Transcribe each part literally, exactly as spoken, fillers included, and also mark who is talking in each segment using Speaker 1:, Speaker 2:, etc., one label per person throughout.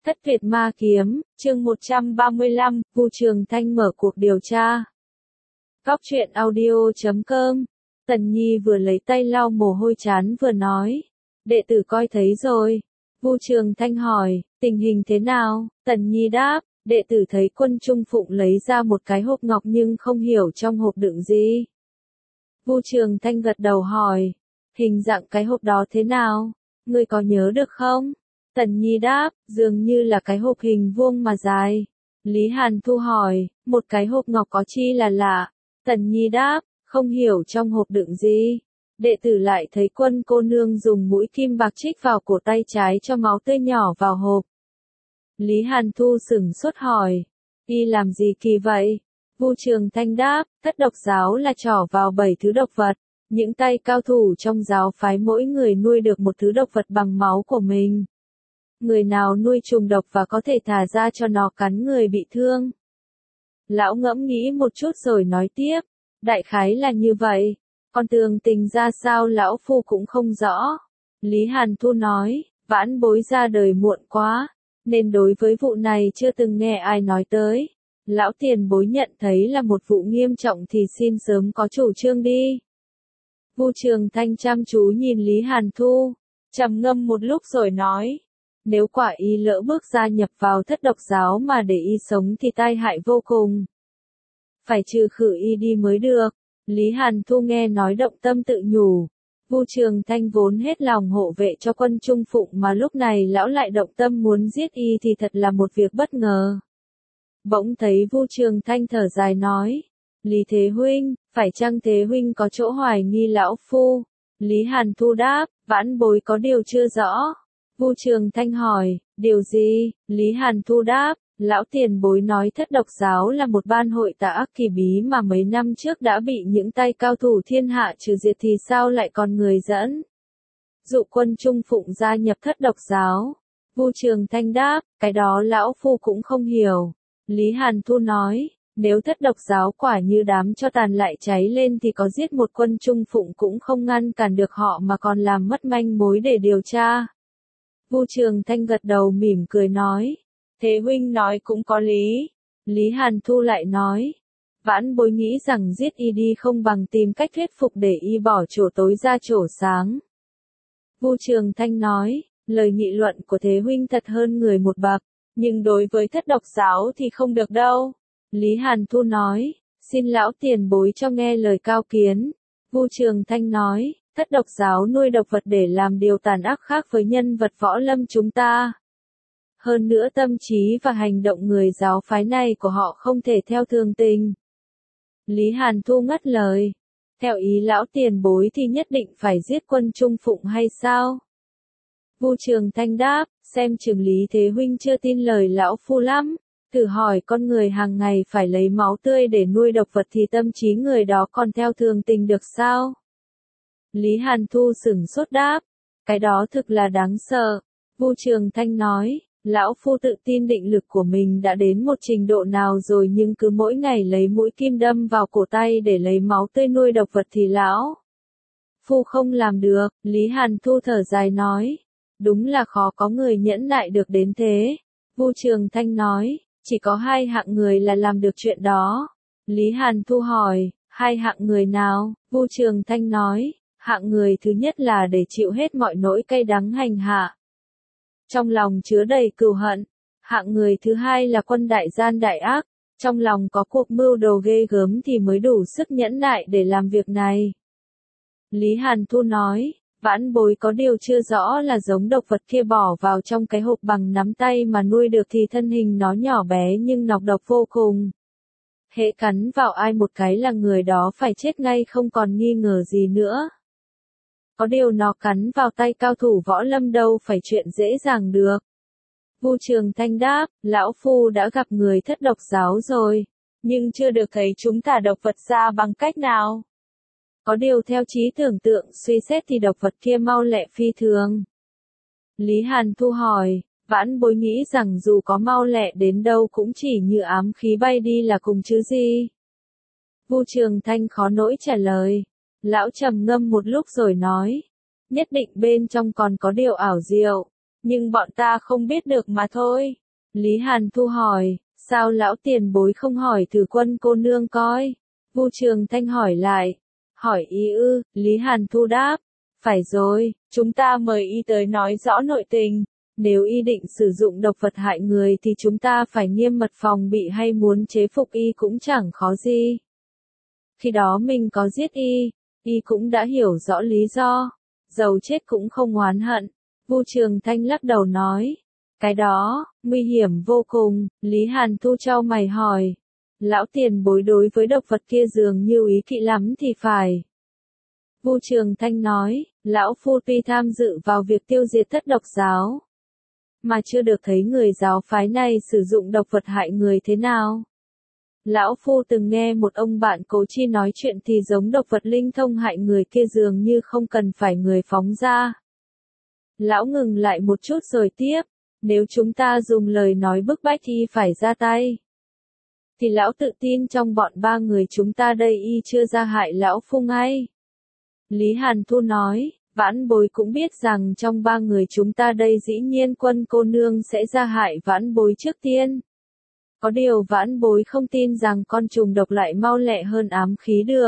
Speaker 1: Thất Việt Ma Kiếm, chương một trăm ba mươi lăm, Vu Trường Thanh mở cuộc điều tra. Góc truyện audio chấm com. Tần Nhi vừa lấy tay lau mồ hôi trán vừa nói. Đệ tử coi thấy rồi. Vu Trường Thanh hỏi, tình hình thế nào? Tần Nhi đáp, đệ tử thấy Quân Trung Phụng lấy ra một cái hộp ngọc nhưng không hiểu trong hộp đựng gì. Vu Trường Thanh gật đầu hỏi, hình dạng cái hộp đó thế nào? Ngươi có nhớ được không? Tần Nhi đáp, dường như là cái hộp hình vuông mà dài. Lý Hàn Thu hỏi, một cái hộp ngọc có chi là lạ. Tần Nhi đáp, không hiểu trong hộp đựng gì. Đệ tử lại thấy Quân cô nương dùng mũi kim bạc chích vào cổ tay trái cho máu tươi nhỏ vào hộp. Lý Hàn Thu sửng sốt hỏi, y làm gì kỳ vậy? Vu Trường Thanh đáp, thất độc giáo là trỏ vào bảy thứ độc vật. Những tay cao thủ trong giáo phái mỗi người nuôi được một thứ độc vật bằng máu của mình. Người nào nuôi trùng độc và có thể thả ra cho nó cắn người bị thương. Lão ngẫm nghĩ một chút rồi nói tiếp, đại khái là như vậy, còn tường tình ra sao lão phu cũng không rõ. Lý Hàn Thu nói, vãn bối ra đời muộn quá, nên đối với vụ này chưa từng nghe ai nói tới. Lão tiền bối nhận thấy là một vụ nghiêm trọng thì xin sớm có chủ trương đi. Vu Trường Thanh chăm chú nhìn Lý Hàn Thu, trầm ngâm một lúc rồi nói, nếu quả y lỡ bước gia nhập vào thất độc giáo mà để y sống thì tai hại vô cùng. Phải trừ khử y đi mới được. Lý Hàn Thu nghe nói động tâm tự nhủ. Vu Trường Thanh vốn hết lòng hộ vệ cho Quân Trung Phụng mà lúc này lão lại động tâm muốn giết y thì thật là một việc bất ngờ. Bỗng thấy Vu Trường Thanh thở dài nói, Lý Thế Huynh, phải chăng Thế Huynh có chỗ hoài nghi lão phu? Lý Hàn Thu đáp, vãn bối có điều chưa rõ. Vu Trường Thanh hỏi, điều gì? Lý Hàn Thu đáp, lão tiền bối nói thất độc giáo là một ban hội tà ác kỳ bí mà mấy năm trước đã bị những tay cao thủ thiên hạ trừ diệt thì sao lại còn người dẫn? Dụ Quân Trung Phụng gia nhập thất độc giáo. Vu Trường Thanh đáp, cái đó lão phu cũng không hiểu. Lý Hàn Thu nói, nếu thất độc giáo quả như đám cho tàn lại cháy lên thì có giết một Quân Trung Phụng cũng không ngăn cản được họ mà còn làm mất manh mối để điều tra. Vu Trường Thanh gật đầu mỉm cười nói, Thế Huynh nói cũng có lý. Lý Hàn Thu lại nói, vãn bối nghĩ rằng giết y đi không bằng tìm cách thuyết phục để y bỏ chỗ tối ra chỗ sáng. Vu Trường Thanh nói, lời nghị luận của Thế Huynh thật hơn người một bậc, nhưng đối với thất độc giáo thì không được đâu. Lý Hàn Thu nói, xin lão tiền bối cho nghe lời cao kiến. Vu Trường Thanh nói, thất độc giáo nuôi độc vật để làm điều tàn ác khác với nhân vật võ lâm chúng ta. Hơn nữa tâm trí và hành động người giáo phái này của họ không thể theo thường tình. Lý Hàn Thu ngắt lời, theo ý lão tiền bối thì nhất định phải giết Quân Trung Phụng hay sao? Vu Trường Thanh đáp, xem chừng Lý Thế Huynh chưa tin lời lão phu lắm. Thử hỏi con người hàng ngày phải lấy máu tươi để nuôi độc vật thì tâm trí người đó còn theo thường tình được sao? Lý Hàn Thu sửng sốt đáp, cái đó thực là đáng sợ. Vu Trường Thanh nói, lão phu tự tin định lực của mình đã đến một trình độ nào rồi nhưng cứ mỗi ngày lấy mũi kim đâm vào cổ tay để lấy máu tươi nuôi độc vật thì lão phu không làm được. Lý Hàn Thu thở dài nói, đúng là khó có người nhẫn nại được đến thế. Vu Trường Thanh nói, chỉ có hai hạng người là làm được chuyện đó. Lý Hàn Thu hỏi, hai hạng người nào? Vu Trường Thanh nói, hạng người thứ nhất là để chịu hết mọi nỗi cay đắng hành hạ, trong lòng chứa đầy cừu hận. Hạng người thứ hai là quân đại gian đại ác, trong lòng có cuộc mưu đồ ghê gớm thì mới đủ sức nhẫn nại để làm việc này. Lý Hàn Thu nói, vãn bối có điều chưa rõ là giống độc vật kia bỏ vào trong cái hộp bằng nắm tay mà nuôi được thì thân hình nó nhỏ bé nhưng nọc độc vô cùng. Hễ cắn vào ai một cái là người đó phải chết ngay không còn nghi ngờ gì nữa. Có điều nó cắn vào tay cao thủ võ lâm đâu phải chuyện dễ dàng được. Vu Trường Thanh đáp, lão phu đã gặp người thất độc giáo rồi, nhưng chưa được thấy chúng thả độc vật ra bằng cách nào. Có điều theo trí tưởng tượng suy xét thì độc vật kia mau lẹ phi thường. Lý Hàn Thu hỏi, vãn bối nghĩ rằng dù có mau lẹ đến đâu cũng chỉ như ám khí bay đi là cùng chứ gì. Vu Trường Thanh khó nỗi trả lời. Lão trầm ngâm một lúc rồi nói, nhất định bên trong còn có điều ảo diệu. nhưng bọn ta không biết được mà thôi. Lý Hàn Thu hỏi, sao lão tiền bối không hỏi thử Quân cô nương coi? Vu Trường Thanh hỏi lại, hỏi y ư, Lý Hàn Thu đáp, phải rồi, chúng ta mời y tới nói rõ nội tình. Nếu y định sử dụng độc vật hại người thì chúng ta phải nghiêm mật phòng bị, hay muốn chế phục y cũng chẳng khó gì. Khi đó mình có giết y, y cũng đã hiểu rõ lý do, dầu chết cũng không oán hận. Vu Trường Thanh lắc đầu nói, cái đó, nguy hiểm vô cùng. Lý Hàn Thu chau mày hỏi, lão tiền bối đối với độc vật kia dường như ý kỵ lắm thì phải. Vu Trường Thanh nói, lão phu tuy tham dự vào việc tiêu diệt thất độc giáo, mà chưa được thấy người giáo phái này sử dụng độc vật hại người thế nào. Lão phu từng nghe một ông bạn cố chi nói chuyện thì giống độc vật linh thông hại người kia dường như không cần phải người phóng ra. Lão ngừng lại một chút rồi tiếp, nếu chúng ta dùng lời nói bức bách y phải ra tay, thì lão tự tin trong bọn ba người chúng ta đây y chưa ra hại lão phu ngay. Lý Hàn Thu nói, vãn bối cũng biết rằng trong ba người chúng ta đây dĩ nhiên Quân cô nương sẽ ra hại vãn bối trước tiên. Có điều vãn bối không tin rằng con trùng độc lại mau lẹ hơn ám khí được.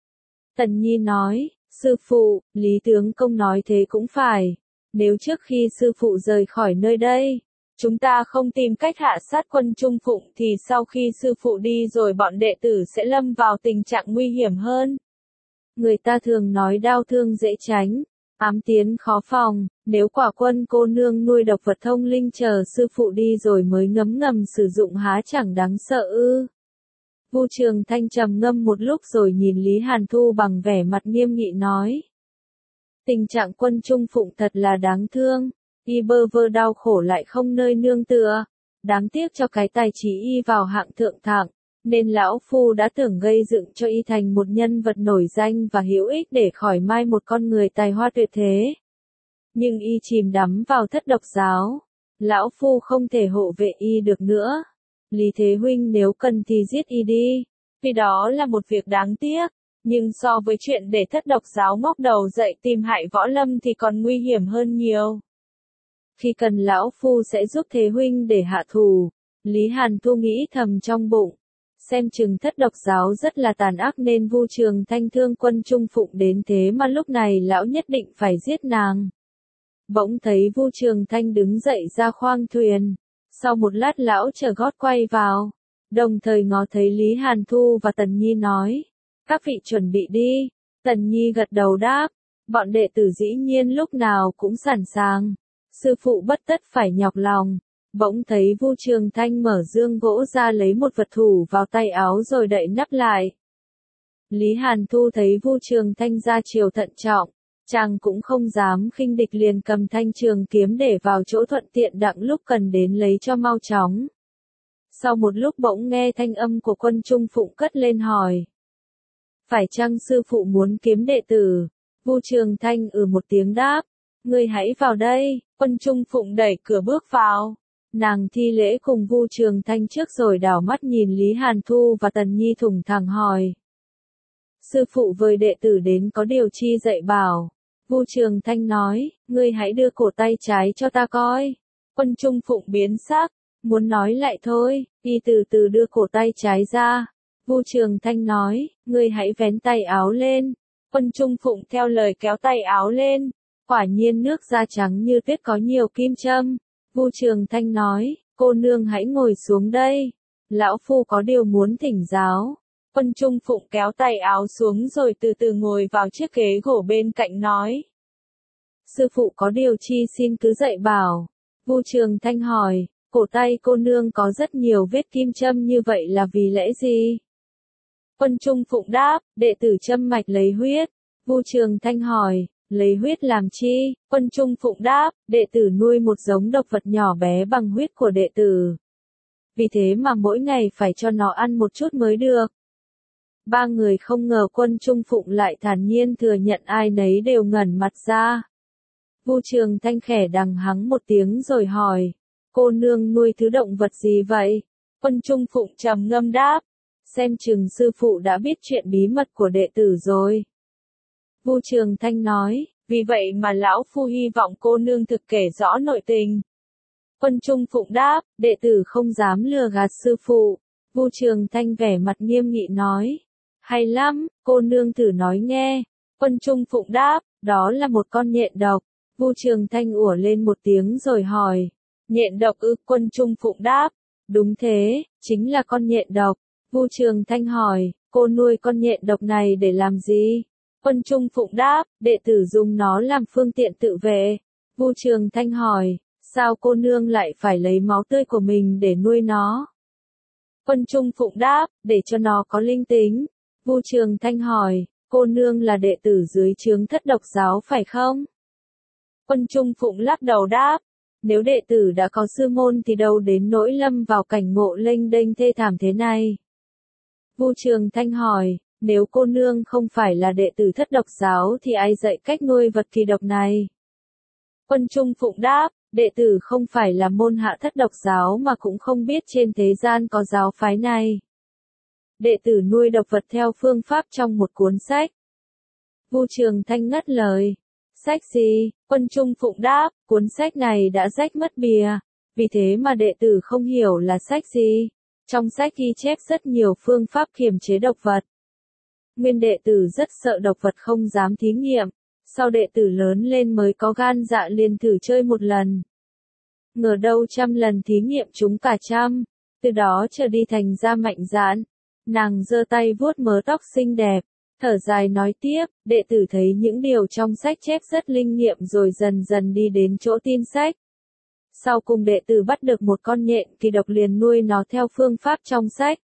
Speaker 1: Tần Nhi nói, sư phụ, Lý tướng công nói thế cũng phải. Nếu trước khi sư phụ rời khỏi nơi đây, chúng ta không tìm cách hạ sát Quân Trung Phụng thì sau khi sư phụ đi rồi bọn đệ tử sẽ lâm vào tình trạng nguy hiểm hơn. Người ta thường nói đau thương dễ tránh, ám tiến khó phòng, nếu quả Quân cô nương nuôi độc vật thông linh chờ sư phụ đi rồi mới ngấm ngầm sử dụng há chẳng đáng sợ ư. Vu Trường Thanh trầm ngâm một lúc rồi nhìn Lý Hàn Thu bằng vẻ mặt nghiêm nghị nói. Tình trạng Quân Trung Phụng thật là đáng thương, y bơ vơ đau khổ lại không nơi nương tựa, đáng tiếc cho cái tài trí y vào hạng thượng thẳng, nên lão phu đã tưởng gây dựng cho y thành một nhân vật nổi danh và hữu ích để khỏi mai một con người tài hoa tuyệt thế. Nhưng y chìm đắm vào thất độc giáo, lão phu không thể hộ vệ y được nữa. Lý Thế huynh nếu cần thì giết y đi, vì đó là một việc đáng tiếc. Nhưng so với chuyện để thất độc giáo ngóc đầu dậy tìm hại võ lâm thì còn nguy hiểm hơn nhiều. Khi cần lão phu sẽ giúp Thế huynh để hạ thù. Lý Hàn Thu nghĩ thầm trong bụng. Xem chừng thất độc giáo rất là tàn ác nên Vu Trường Thanh thương Quân Trung Phụng đến thế mà lúc này lão nhất định phải giết nàng. Bỗng thấy Vu Trường Thanh đứng dậy ra khoang thuyền. Sau một lát lão trở gót quay vào. Đồng thời ngó thấy Lý Hàn Thu và Tần Nhi nói. Các vị chuẩn bị đi. Tần Nhi gật đầu đáp. Bọn đệ tử dĩ nhiên lúc nào cũng sẵn sàng. Sư phụ bất tất phải nhọc lòng. Bỗng thấy Vu Trường Thanh mở dương gỗ ra lấy một vật thủ vào tay áo rồi đậy nắp lại. Lý Hàn Thu thấy Vu Trường Thanh ra chiều thận trọng. Chàng cũng không dám khinh địch liền cầm thanh trường kiếm để vào chỗ thuận tiện đặng lúc cần đến lấy cho mau chóng. Sau một lúc bỗng nghe thanh âm của Quân Trung Phụng cất lên hỏi. Phải chăng sư phụ muốn kiếm đệ tử? Vu Trường Thanh ừ một tiếng đáp. Ngươi hãy vào đây. Quân Trung Phụng đẩy cửa bước vào. Nàng thi lễ cùng Vu Trường Thanh trước rồi đảo mắt nhìn Lý Hàn Thu và Tần Nhi thủng thẳng hỏi. Sư phụ với đệ tử đến có điều chi dạy bảo. Vu Trường Thanh nói, ngươi hãy đưa cổ tay trái cho ta coi. Quân Trung Phụng biến sắc, muốn nói lại thôi, y từ từ đưa cổ tay trái ra. Vu Trường Thanh nói, ngươi hãy vén tay áo lên. Quân Trung Phụng theo lời kéo tay áo lên. Quả nhiên nước da trắng như tuyết có nhiều kim châm. Vu Trường Thanh nói, cô nương hãy ngồi xuống đây. Lão phu có điều muốn thỉnh giáo. Quân Trung Phụng kéo tay áo xuống rồi từ từ ngồi vào chiếc ghế gỗ bên cạnh nói. Sư phụ có điều chi xin cứ dạy bảo. Vu Trường Thanh hỏi, cổ tay cô nương có rất nhiều vết kim châm như vậy là vì lẽ gì? Quân Trung Phụng đáp, đệ tử châm mạch lấy huyết. Vu Trường Thanh hỏi, lấy huyết làm chi? Quân Trung Phụng đáp, đệ tử nuôi một giống độc vật nhỏ bé bằng huyết của đệ tử. Vì thế mà mỗi ngày phải cho nó ăn một chút mới được. Ba người không ngờ Quân Trung Phụng lại thản nhiên thừa nhận, ai nấy đều ngẩn mặt ra. Vu Trường Thanh khẽ đằng hắng một tiếng rồi hỏi, cô nương nuôi thứ động vật gì vậy? Quân Trung Phụng trầm ngâm đáp, xem chừng sư phụ đã biết chuyện bí mật của đệ tử rồi. Vu Trường Thanh nói, vì vậy mà lão phu hy vọng cô nương thực kể rõ nội tình. Quân Trung Phụng đáp, đệ tử không dám lừa gạt sư phụ. Vu Trường Thanh vẻ mặt nghiêm nghị nói, hay lắm, cô nương thử nói nghe. Quân Trung Phụng đáp, đó là một con nhện độc. Vu Trường Thanh ủa lên một tiếng rồi hỏi, nhện độc ư? Quân Trung Phụng đáp, đúng thế, chính là con nhện độc. Vu Trường Thanh hỏi, cô nuôi con nhện độc này để làm gì? Quân Trung Phụng đáp, đệ tử dùng nó làm phương tiện tự vệ. Vu Trường Thanh hỏi, sao cô nương lại phải lấy máu tươi của mình để nuôi nó? Quân Trung Phụng đáp, để cho nó có linh tính. Vu Trường Thanh hỏi, cô nương là đệ tử dưới trướng Thất Độc giáo phải không? Quân Trung Phụng lắc đầu đáp, nếu đệ tử đã có sư môn thì đâu đến nỗi lâm vào cảnh ngộ lênh đênh thê thảm thế này. Vu Trường Thanh hỏi, nếu cô nương không phải là đệ tử Thất Độc giáo thì ai dạy cách nuôi vật kỳ độc này? Quân Trung Phụng đáp, đệ tử không phải là môn hạ Thất Độc giáo mà cũng không biết trên thế gian có giáo phái này. Đệ tử nuôi độc vật theo phương pháp trong một cuốn sách. Vu Trường Thanh ngắt lời. Sách gì? Quân Trung Phụng đáp, cuốn sách này đã rách mất bìa, vì thế mà đệ tử không hiểu là sách gì. Trong sách ghi chép rất nhiều phương pháp kiềm chế độc vật. Nguyên đệ tử rất sợ độc vật không dám thí nghiệm, sau đệ tử lớn lên mới có gan dạ liền thử chơi một lần. Ngờ đâu trăm lần thí nghiệm chúng cả trăm, từ đó trở đi thành ra mạnh dạn. Nàng giơ tay vuốt mớ tóc xinh đẹp, thở dài nói tiếp, đệ tử thấy những điều trong sách chép rất linh nghiệm rồi dần dần đi đến chỗ tin sách. Sau cùng đệ tử bắt được một con nhện kỳ độc liền nuôi nó theo phương pháp trong sách.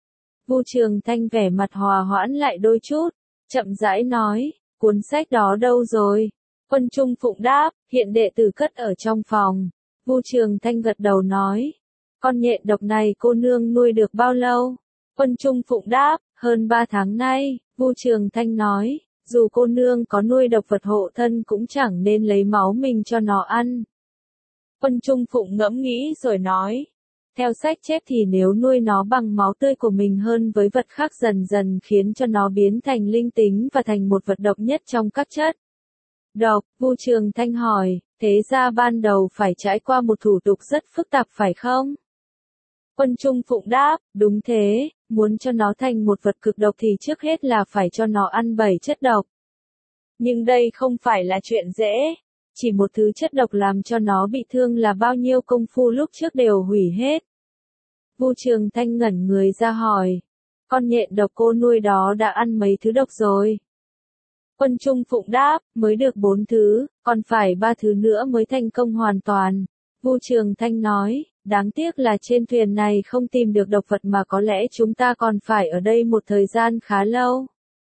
Speaker 1: Vu Trường Thanh vẻ mặt hòa hoãn lại đôi chút, chậm rãi nói, cuốn sách đó đâu rồi? Quân Trung Phụng đáp, hiện đệ tử cất ở trong phòng. Vu Trường Thanh gật đầu nói, con nhện độc này cô nương nuôi được bao lâu? Quân Trung Phụng đáp, hơn ba tháng nay. Vu Trường Thanh nói, dù cô nương có nuôi độc vật hộ thân cũng chẳng nên lấy máu mình cho nó ăn. Quân Trung Phụng ngẫm nghĩ rồi nói, theo sách chép thì nếu nuôi nó bằng máu tươi của mình hơn với vật khác dần dần khiến cho nó biến thành linh tính và thành một vật độc nhất trong các chất độc. Vu Trường Thanh hỏi, thế ra ban đầu phải trải qua một thủ tục rất phức tạp phải không? Quân Trung Phụng đáp, đúng thế, muốn cho nó thành một vật cực độc thì trước hết là phải cho nó ăn bảy chất độc. Nhưng đây không phải là chuyện dễ, chỉ một thứ chất độc làm cho nó bị thương là bao nhiêu công phu lúc trước đều hủy hết. Vu Trường Thanh ngẩn người ra hỏi, con nhện độc cô nuôi đó đã ăn mấy thứ độc rồi? Quân Trung Phụng đáp, mới được bốn thứ, còn phải ba thứ nữa mới thành công hoàn toàn. Vu Trường Thanh nói, đáng tiếc là trên thuyền này không tìm được độc vật mà có lẽ chúng ta còn phải ở đây một thời gian khá lâu.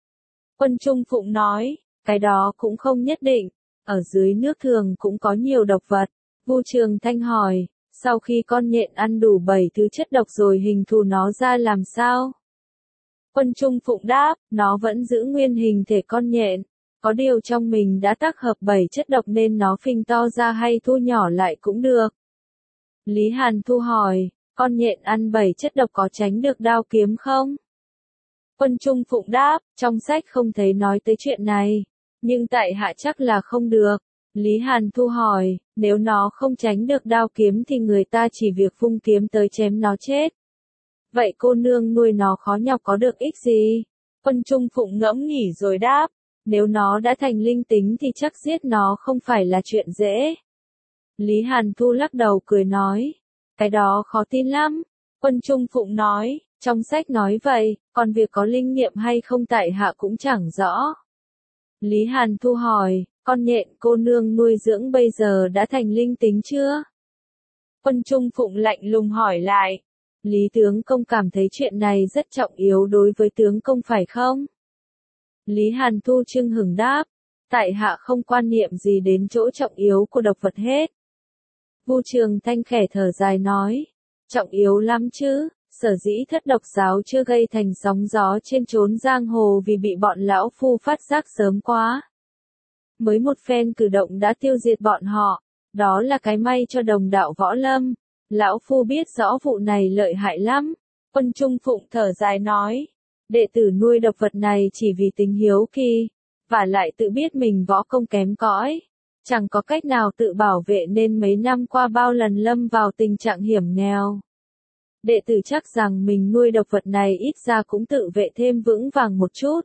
Speaker 1: Quân Trung Phụng nói, cái đó cũng không nhất định, ở dưới nước thường cũng có nhiều độc vật. Vu Trường Thanh hỏi, sau khi con nhện ăn đủ bảy thứ chất độc rồi hình thù nó ra làm sao? Quân Trung Phụng đáp, nó vẫn giữ nguyên hình thể con nhện, có điều trong mình đã tác hợp bảy chất độc nên nó phình to ra hay thu nhỏ lại cũng được. Lý Hàn Thu hỏi, con nhện ăn bảy chất độc có tránh được đao kiếm không? Quân Trung Phụng đáp, trong sách không thấy nói tới chuyện này, nhưng tại hạ chắc là không được. Lý Hàn Thu hỏi, nếu nó không tránh được đao kiếm thì người ta chỉ việc vung kiếm tới chém nó chết. Vậy cô nương nuôi nó khó nhọc có được ích gì? Quân Trung Phụng ngẫm nghĩ rồi đáp, nếu nó đã thành linh tính thì chắc giết nó không phải là chuyện dễ. Lý Hàn Thu lắc đầu cười nói, cái đó khó tin lắm. Quân Trung Phụng nói, trong sách nói vậy, còn việc có linh nghiệm hay không tại hạ cũng chẳng rõ. Lý Hàn Thu hỏi, con nhện cô nương nuôi dưỡng bây giờ đã thành linh tính chưa? Quân Trung Phụng lạnh lùng hỏi lại, Lý tướng công cảm thấy chuyện này rất trọng yếu đối với tướng công phải không? Lý Hàn Thu chưng hửng đáp, tại hạ không quan niệm gì đến chỗ trọng yếu của độc vật hết. Vu Trường Thanh khẽ thở dài nói, trọng yếu lắm chứ, sở dĩ Thất Độc giáo chưa gây thành sóng gió trên chốn giang hồ vì bị bọn lão phu phát giác sớm quá. Mới một phen cử động đã tiêu diệt bọn họ, đó là cái may cho đồng đạo võ lâm. Lão phu biết rõ vụ này lợi hại lắm. Quân Trung Phụng thở dài nói, đệ tử nuôi độc vật này chỉ vì tính hiếu kỳ, và lại tự biết mình võ công kém cỏi, chẳng có cách nào tự bảo vệ nên mấy năm qua bao lần lâm vào tình trạng hiểm nghèo. Đệ tử chắc rằng mình nuôi độc vật này ít ra cũng tự vệ thêm vững vàng một chút.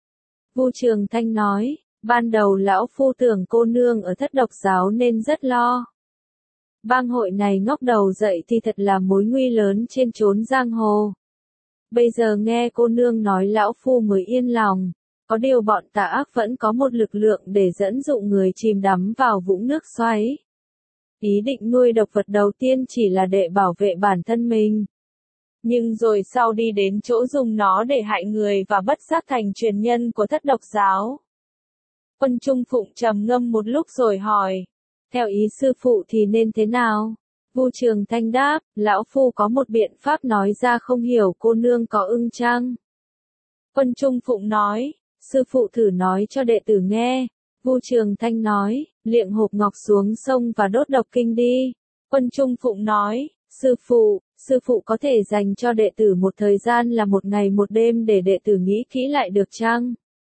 Speaker 1: Vu Trường Thanh nói, ban đầu lão phu tưởng cô nương ở Thất Độc giáo nên rất lo. Bang hội này ngóc đầu dậy thì thật là mối nguy lớn trên chốn giang hồ. Bây giờ nghe cô nương nói lão phu mới yên lòng, có điều bọn tà ác vẫn có một lực lượng để dẫn dụ người chìm đắm vào vũng nước xoáy. Ý định nuôi độc vật đầu tiên chỉ là để bảo vệ bản thân mình. Nhưng rồi sau đi đến chỗ dùng nó để hại người và bất giác thành truyền nhân của Thất Độc giáo. Quân Trung Phụng trầm ngâm một lúc rồi hỏi, theo ý sư phụ thì nên thế nào? Vu Trường Thanh đáp, lão phu có một biện pháp nói ra không hiểu cô nương có ưng chăng? Quân Trung Phụng nói, sư phụ thử nói cho đệ tử nghe. Vu Trường Thanh nói, liệng hộp ngọc xuống sông và đốt độc kinh đi. Quân Trung Phụng nói, sư phụ, sư phụ có thể dành cho đệ tử một thời gian là một ngày một đêm để đệ tử nghĩ kỹ lại được chăng?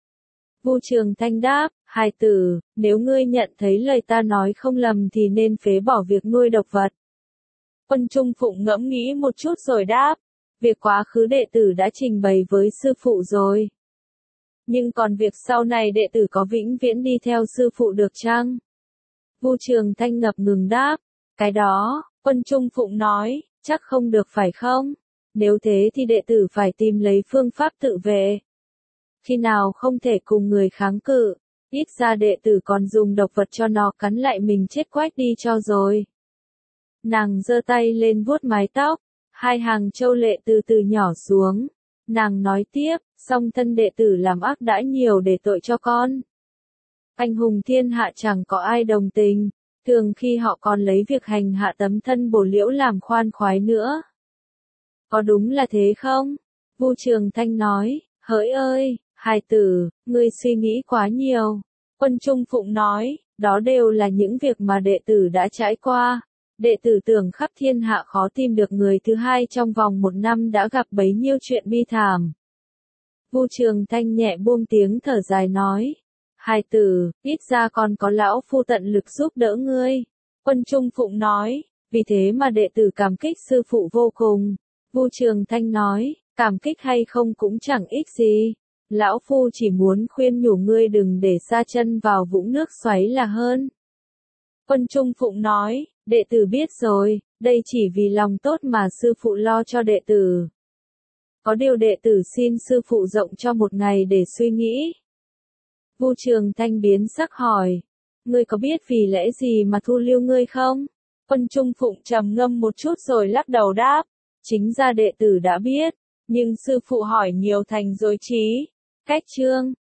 Speaker 1: Vu Trường Thanh đáp, hài tử, nếu ngươi nhận thấy lời ta nói không lầm thì nên phế bỏ việc nuôi độc vật. Quân Trung Phụng ngẫm nghĩ một chút rồi đáp, việc quá khứ đệ tử đã trình bày với sư phụ rồi. Nhưng còn việc sau này đệ tử có vĩnh viễn đi theo sư phụ được chăng? Vu Trường Thanh ngập ngừng đáp, cái đó, Quân Trung Phụng nói, chắc không được phải không? Nếu thế thì đệ tử phải tìm lấy phương pháp tự vệ. Khi nào không thể cùng người kháng cự, ít ra đệ tử còn dùng độc vật cho nó cắn lại mình chết quách đi cho rồi. Nàng giơ tay lên vuốt mái tóc, hai hàng châu lệ từ từ nhỏ xuống. Nàng nói tiếp, song thân đệ tử làm ác đã nhiều để tội cho con. Anh hùng thiên hạ chẳng có ai đồng tình, thường khi họ còn lấy việc hành hạ tấm thân bổ liễu làm khoan khoái nữa. Có đúng là thế không? Vu Trường Thanh nói, hỡi ơi, hài tử, ngươi suy nghĩ quá nhiều. Quân Trung Phụng nói, đó đều là những việc mà đệ tử đã trải qua. Đệ tử tưởng khắp thiên hạ khó tìm được người thứ hai trong vòng một năm đã gặp bấy nhiêu chuyện bi thảm. Vu Trường Thanh nhẹ buông tiếng thở dài nói, hài tử, ít ra còn có lão phu tận lực giúp đỡ ngươi. Quân Trung Phụng nói, vì thế mà đệ tử cảm kích sư phụ vô cùng. Vu Trường Thanh nói, cảm kích hay không cũng chẳng ích gì. Lão phu chỉ muốn khuyên nhủ ngươi đừng để sa chân vào vũng nước xoáy là hơn. Quân Trung Phụng nói, đệ tử biết rồi, đây chỉ vì lòng tốt mà sư phụ lo cho đệ tử. Có điều đệ tử xin sư phụ rộng cho một ngày để suy nghĩ. Vu Trường Thanh biến sắc hỏi, ngươi có biết vì lẽ gì mà thu lưu ngươi không? Quân Trung Phụng trầm ngâm một chút rồi lắc đầu đáp, chính ra đệ tử đã biết, nhưng sư phụ hỏi nhiều thành rồi trí. Cách chương